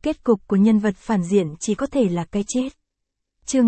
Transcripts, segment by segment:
Kết cục của nhân vật phản diện chỉ có thể là cái chết. Chương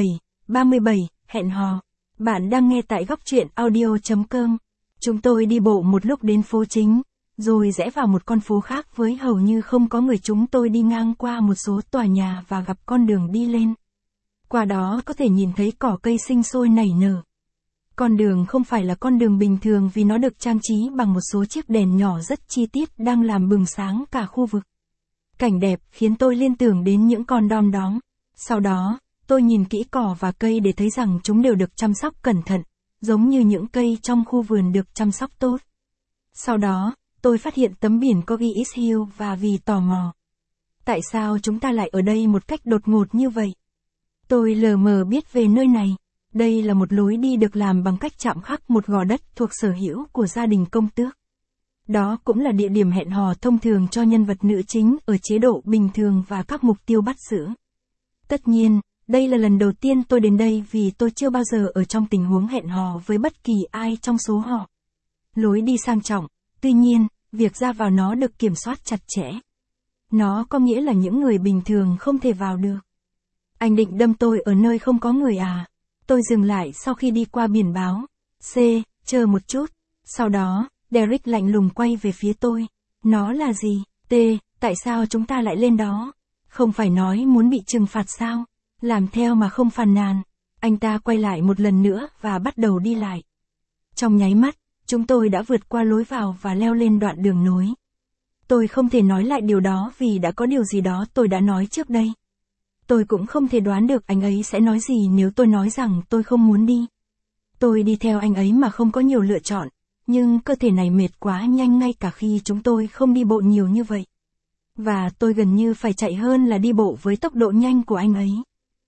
37, hẹn hò. Bạn đang nghe tại góc truyện audio.com. Chúng tôi đi bộ một lúc đến phố chính, rồi rẽ vào một con phố khác với hầu như không có người. Chúng tôi đi ngang qua một số tòa nhà và gặp con đường đi lên. Qua đó có thể nhìn thấy cỏ cây sinh sôi nảy nở. Con đường không phải là con đường bình thường vì nó được trang trí bằng một số chiếc đèn nhỏ rất chi tiết đang làm bừng sáng cả khu vực. Cảnh đẹp khiến tôi liên tưởng đến những con đom đóm. Sau đó, tôi nhìn kỹ cỏ và cây để thấy rằng chúng đều được chăm sóc cẩn thận, giống như những cây trong khu vườn được chăm sóc tốt. Sau đó, tôi phát hiện tấm biển có ghi East Hill và vì tò mò. Tại sao chúng ta lại ở đây một cách đột ngột như vậy? Tôi lờ mờ biết về nơi này. Đây là một lối đi được làm bằng cách chạm khắc một gò đất thuộc sở hữu của gia đình công tước. Đó cũng là địa điểm hẹn hò thông thường cho nhân vật nữ chính ở chế độ bình thường và các mục tiêu bắt giữ. Tất nhiên, đây là lần đầu tiên tôi đến đây vì tôi chưa bao giờ ở trong tình huống hẹn hò với bất kỳ ai trong số họ. Lối đi sang trọng, tuy nhiên, việc ra vào nó được kiểm soát chặt chẽ. Nó có nghĩa là những người bình thường không thể vào được. Anh định đâm tôi ở nơi không có người à? Tôi dừng lại sau khi đi qua biển báo. Chờ một chút. Sau đó, Derek lạnh lùng quay về phía tôi. Nó là gì? Tại sao chúng ta lại lên đó? Không phải nói muốn bị trừng phạt sao? Làm theo mà không phàn nàn. Anh ta quay lại một lần nữa và bắt đầu đi lại. Trong nháy mắt, chúng tôi đã vượt qua lối vào và leo lên đoạn đường nối. Tôi không thể nói lại điều đó vì đã có điều gì đó tôi đã nói trước đây. Tôi cũng không thể đoán được anh ấy sẽ nói gì nếu tôi nói rằng tôi không muốn đi. Tôi đi theo anh ấy mà không có nhiều lựa chọn, nhưng cơ thể này mệt quá nhanh ngay cả khi chúng tôi không đi bộ nhiều như vậy. Và tôi gần như phải chạy hơn là đi bộ với tốc độ nhanh của anh ấy.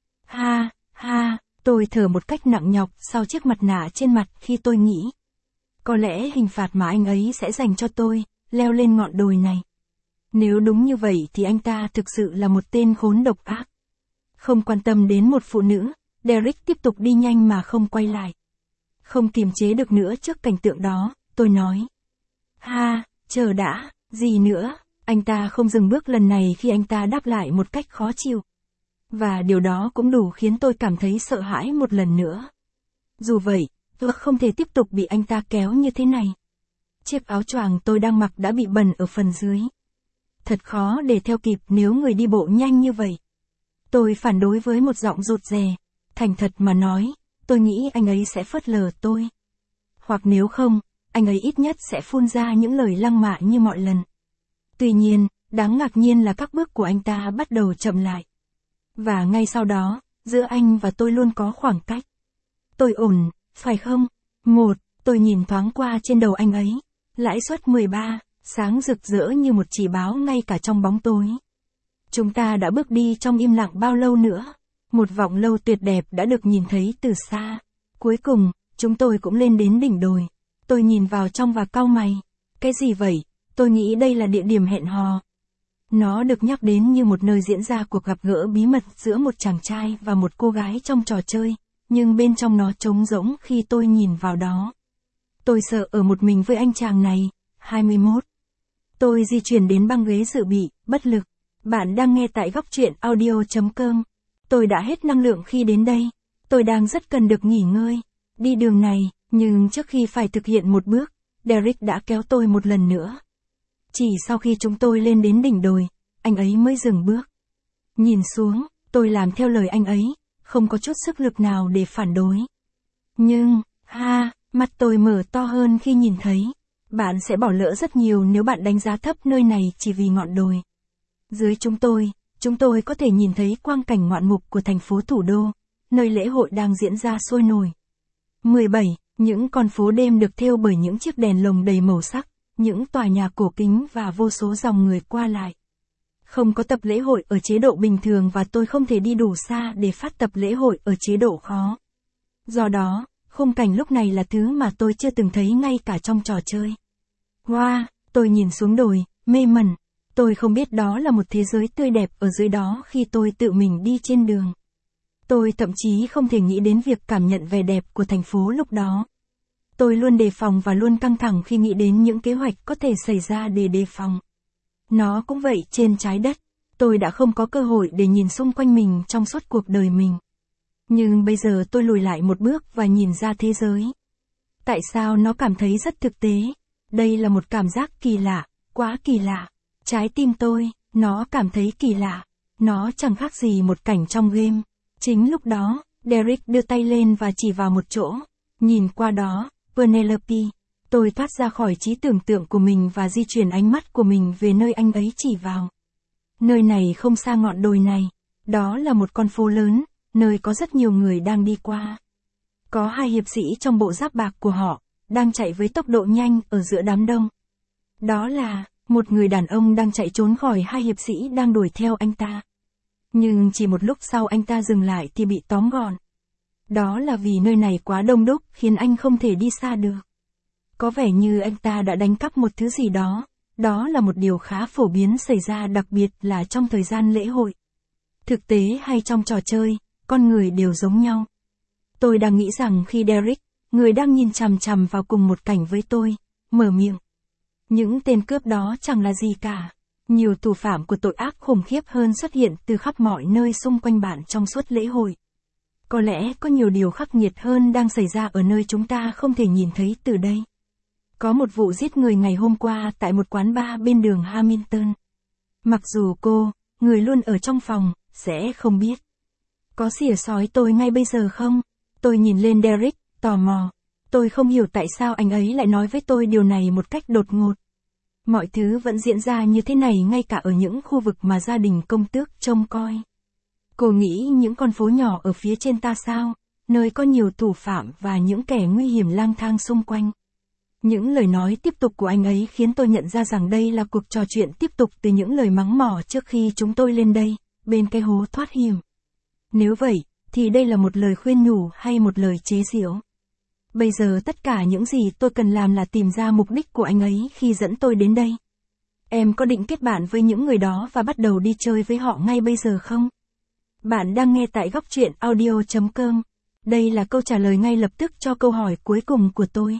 Tôi thở một cách nặng nhọc sau chiếc mặt nạ trên mặt khi tôi nghĩ. Có lẽ hình phạt mà anh ấy sẽ dành cho tôi, leo lên ngọn đồi này. Nếu đúng như vậy thì anh ta thực sự là một tên khốn độc ác. Không quan tâm đến một phụ nữ, Derek tiếp tục đi nhanh mà không quay lại. Không kiềm chế được nữa trước cảnh tượng đó, tôi nói. Chờ đã, gì nữa? Anh ta không dừng bước lần này khi anh ta đáp lại một cách khó chịu. Và điều đó cũng đủ khiến tôi cảm thấy sợ hãi một lần nữa. Dù vậy, tôi không thể tiếp tục bị anh ta kéo như thế này. Chiếc áo choàng tôi đang mặc đã bị bẩn ở phần dưới. Thật khó để theo kịp nếu người đi bộ nhanh như vậy. Tôi phản đối với một giọng rụt rè. Thành thật mà nói, tôi nghĩ anh ấy sẽ phớt lờ tôi. Hoặc nếu không, anh ấy ít nhất sẽ phun ra những lời lăng mạ như mọi lần. Tuy nhiên, đáng ngạc nhiên là các bước của anh ta bắt đầu chậm lại. Và ngay sau đó, giữa anh và tôi luôn có khoảng cách. Tôi ổn, phải không? Tôi nhìn thoáng qua trên đầu anh ấy. Lãi suất 13, sáng rực rỡ như một chỉ báo ngay cả trong bóng tối. Chúng ta đã bước đi trong im lặng bao lâu nữa? Một vọng lâu tuyệt đẹp đã được nhìn thấy từ xa. Cuối cùng, chúng tôi cũng lên đến đỉnh đồi. Tôi nhìn vào trong và cau mày. Cái gì vậy? Tôi nghĩ đây là địa điểm hẹn hò. Nó được nhắc đến như một nơi diễn ra cuộc gặp gỡ bí mật giữa một chàng trai và một cô gái trong trò chơi, nhưng bên trong nó trống rỗng khi tôi nhìn vào đó. Tôi sợ ở một mình với anh chàng này. 21. Tôi di chuyển đến băng ghế dự bị, bất lực. Bạn đang nghe tại góc truyện audio.com. Tôi đã hết năng lượng khi đến đây. Tôi đang rất cần được nghỉ ngơi. Đi đường này, nhưng trước khi phải thực hiện một bước, Derek đã kéo tôi một lần nữa. Chỉ sau khi chúng tôi lên đến đỉnh đồi, anh ấy mới dừng bước. Nhìn xuống, tôi làm theo lời anh ấy, không có chút sức lực nào để phản đối. Nhưng, mắt tôi mở to hơn khi nhìn thấy. Bạn sẽ bỏ lỡ rất nhiều nếu bạn đánh giá thấp nơi này chỉ vì ngọn đồi. Dưới chúng tôi có thể nhìn thấy quang cảnh ngoạn mục của thành phố thủ đô, nơi lễ hội đang diễn ra sôi nổi. 17. Những con phố đêm được thêu bởi những chiếc đèn lồng đầy màu sắc, những tòa nhà cổ kính và vô số dòng người qua lại. Không có tập lễ hội ở chế độ bình thường và tôi không thể đi đủ xa để phát tập lễ hội ở chế độ khó. Do đó, khung cảnh lúc này là thứ mà tôi chưa từng thấy ngay cả trong trò chơi. Tôi nhìn xuống đồi, mê mẩn. Tôi không biết đó là một thế giới tươi đẹp ở dưới đó khi tôi tự mình đi trên đường. Tôi thậm chí không thể nghĩ đến việc cảm nhận vẻ đẹp của thành phố lúc đó. Tôi luôn đề phòng và luôn căng thẳng khi nghĩ đến những kế hoạch có thể xảy ra để đề phòng. Nó cũng vậy trên trái đất. Tôi đã không có cơ hội để nhìn xung quanh mình trong suốt cuộc đời mình. Nhưng bây giờ tôi lùi lại một bước và nhìn ra thế giới. Tại sao nó cảm thấy rất thực tế? Đây là một cảm giác kỳ lạ, quá kỳ lạ. Trái tim tôi, nó cảm thấy kỳ lạ. Nó chẳng khác gì một cảnh trong game. Chính lúc đó, Derek đưa tay lên và chỉ vào một chỗ. Nhìn qua đó, Penelope. Tôi thoát ra khỏi trí tưởng tượng của mình và di chuyển ánh mắt của mình về nơi anh ấy chỉ vào. Nơi này không xa ngọn đồi này. Đó là một con phố lớn, nơi có rất nhiều người đang đi qua. Có hai hiệp sĩ trong bộ giáp bạc của họ, đang chạy với tốc độ nhanh ở giữa đám đông. Đó là, một người đàn ông đang chạy trốn khỏi hai hiệp sĩ đang đuổi theo anh ta. Nhưng chỉ một lúc sau anh ta dừng lại thì bị tóm gọn. Đó là vì nơi này quá đông đúc khiến anh không thể đi xa được. Có vẻ như anh ta đã đánh cắp một thứ gì đó. Đó là một điều khá phổ biến xảy ra, đặc biệt là trong thời gian lễ hội. Thực tế hay trong trò chơi, con người đều giống nhau. Tôi đang nghĩ rằng khi Derek, người đang nhìn chằm chằm vào cùng một cảnh với tôi, mở miệng. Những tên cướp đó chẳng là gì cả. Nhiều thủ phạm của tội ác khủng khiếp hơn xuất hiện từ khắp mọi nơi xung quanh bạn trong suốt lễ hội. Có lẽ có nhiều điều khắc nghiệt hơn đang xảy ra ở nơi chúng ta không thể nhìn thấy từ đây. Có một vụ giết người ngày hôm qua tại một quán bar bên đường Hamilton. Mặc dù cô, người luôn ở trong phòng, sẽ không biết. Có xỉa xói tôi ngay bây giờ không? Tôi nhìn lên Derek, tò mò. Tôi không hiểu tại sao anh ấy lại nói với tôi điều này một cách đột ngột. Mọi thứ vẫn diễn ra như thế này ngay cả ở những khu vực mà gia đình công tước trông coi. Cô nghĩ những con phố nhỏ ở phía trên ta sao? Nơi có nhiều thủ phạm và những kẻ nguy hiểm lang thang xung quanh. Những lời nói tiếp tục của anh ấy khiến tôi nhận ra rằng đây là cuộc trò chuyện tiếp tục từ những lời mắng mỏ trước khi chúng tôi lên đây, bên cái hố thoát hiểm. Nếu vậy, thì đây là một lời khuyên nhủ hay một lời chế giễu? Bây giờ tất cả những gì tôi cần làm là tìm ra mục đích của anh ấy khi dẫn tôi đến đây. Em có định kết bạn với những người đó và bắt đầu đi chơi với họ ngay bây giờ không? Bạn đang nghe tại Góc Truyện Audio.com. Đây là câu trả lời ngay lập tức cho câu hỏi cuối cùng của tôi.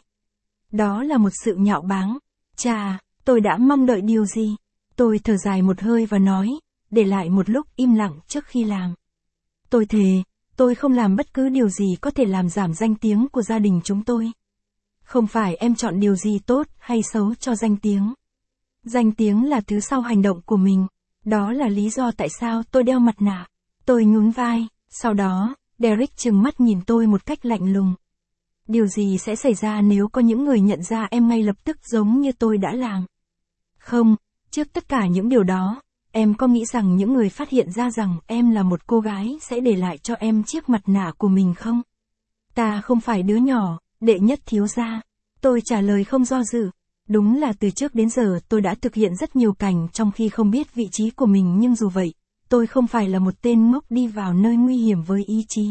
Đó là một sự nhạo báng. Chà, tôi đã mong đợi điều gì? Tôi thở dài một hơi và nói, để lại một lúc im lặng trước khi làm. Tôi thề, tôi không làm bất cứ điều gì có thể làm giảm danh tiếng của gia đình chúng tôi. Không phải em chọn điều gì tốt hay xấu cho danh tiếng. Danh tiếng là thứ sau hành động của mình. Đó là lý do tại sao tôi đeo mặt nạ. Tôi nhún vai, sau đó, Derek trừng mắt nhìn tôi một cách lạnh lùng. Điều gì sẽ xảy ra nếu có những người nhận ra em ngay lập tức giống như tôi đã làm? Không, trước tất cả những điều đó, em có nghĩ rằng những người phát hiện ra rằng em là một cô gái sẽ để lại cho em chiếc mặt nạ của mình không? Ta không phải đứa nhỏ, đệ nhất thiếu gia. Tôi trả lời không do dự. Đúng là từ trước đến giờ tôi đã thực hiện rất nhiều cảnh trong khi không biết vị trí của mình, nhưng dù vậy, tôi không phải là một tên ngốc đi vào nơi nguy hiểm với ý chí.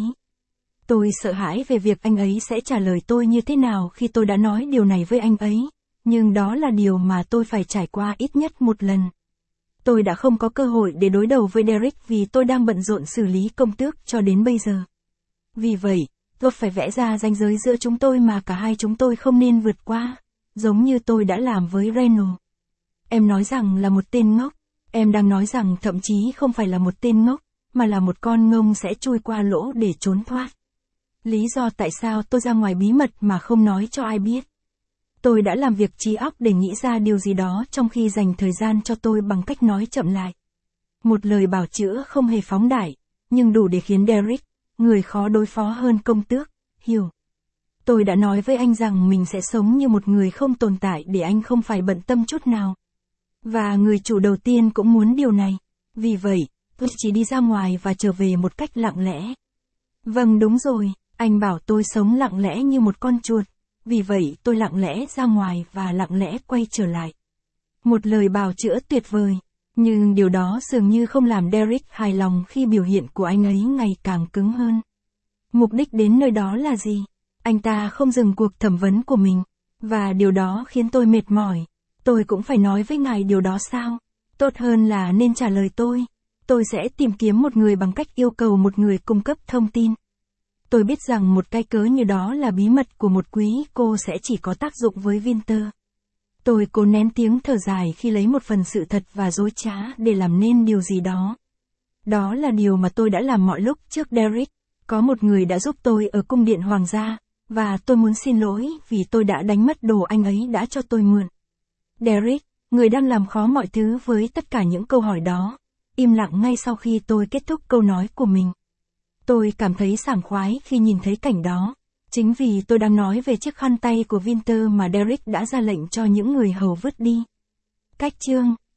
Tôi sợ hãi về việc anh ấy sẽ trả lời tôi như thế nào khi tôi đã nói điều này với anh ấy, nhưng đó là điều mà tôi phải trải qua ít nhất một lần. Tôi đã không có cơ hội để đối đầu với Derek vì tôi đang bận rộn xử lý công tước cho đến bây giờ. Vì vậy, tôi phải vẽ ra ranh giới giữa chúng tôi mà cả hai chúng tôi không nên vượt qua, giống như tôi đã làm với Reynolds. Em nói rằng là một tên ngốc. Em đang nói rằng thậm chí không phải là một tên ngốc, mà là một con ngông sẽ chui qua lỗ để trốn thoát. Lý do tại sao tôi ra ngoài bí mật mà không nói cho ai biết. Tôi đã làm việc trí óc để nghĩ ra điều gì đó trong khi dành thời gian cho tôi bằng cách nói chậm lại. Một lời bào chữa không hề phóng đại, nhưng đủ để khiến Derek, người khó đối phó hơn công tước, hiểu. Tôi đã nói với anh rằng mình sẽ sống như một người không tồn tại để anh không phải bận tâm chút nào. Và người chủ đầu tiên cũng muốn điều này. Vì vậy, tôi chỉ đi ra ngoài và trở về một cách lặng lẽ. Vâng, đúng rồi, anh bảo tôi sống lặng lẽ như một con chuột. Vì vậy tôi lặng lẽ ra ngoài và lặng lẽ quay trở lại. Một lời bào chữa tuyệt vời. Nhưng điều đó dường như không làm Derek hài lòng khi biểu hiện của anh ấy ngày càng cứng hơn. Mục đích đến nơi đó là gì? Anh ta không dừng cuộc thẩm vấn của mình. Và điều đó khiến tôi mệt mỏi. Tôi cũng phải nói với ngài điều đó sao? Tốt hơn là nên trả lời tôi. Tôi sẽ tìm kiếm một người bằng cách yêu cầu một người cung cấp thông tin. Tôi biết rằng một cái cớ như đó là bí mật của một quý cô sẽ chỉ có tác dụng với Winter. Tôi cố nén tiếng thở dài khi lấy một phần sự thật và dối trá để làm nên điều gì đó. Đó là điều mà tôi đã làm mọi lúc trước Derek. Có một người đã giúp tôi ở cung điện hoàng gia, và tôi muốn xin lỗi vì tôi đã đánh mất đồ anh ấy đã cho tôi mượn. Derek, người đang làm khó mọi thứ với tất cả những câu hỏi đó, im lặng ngay sau khi tôi kết thúc câu nói của mình. Tôi cảm thấy sảng khoái khi nhìn thấy cảnh đó. Chính vì tôi đang nói về chiếc khăn tay của Winter mà Derek đã ra lệnh cho những người hầu vứt đi. Cách chương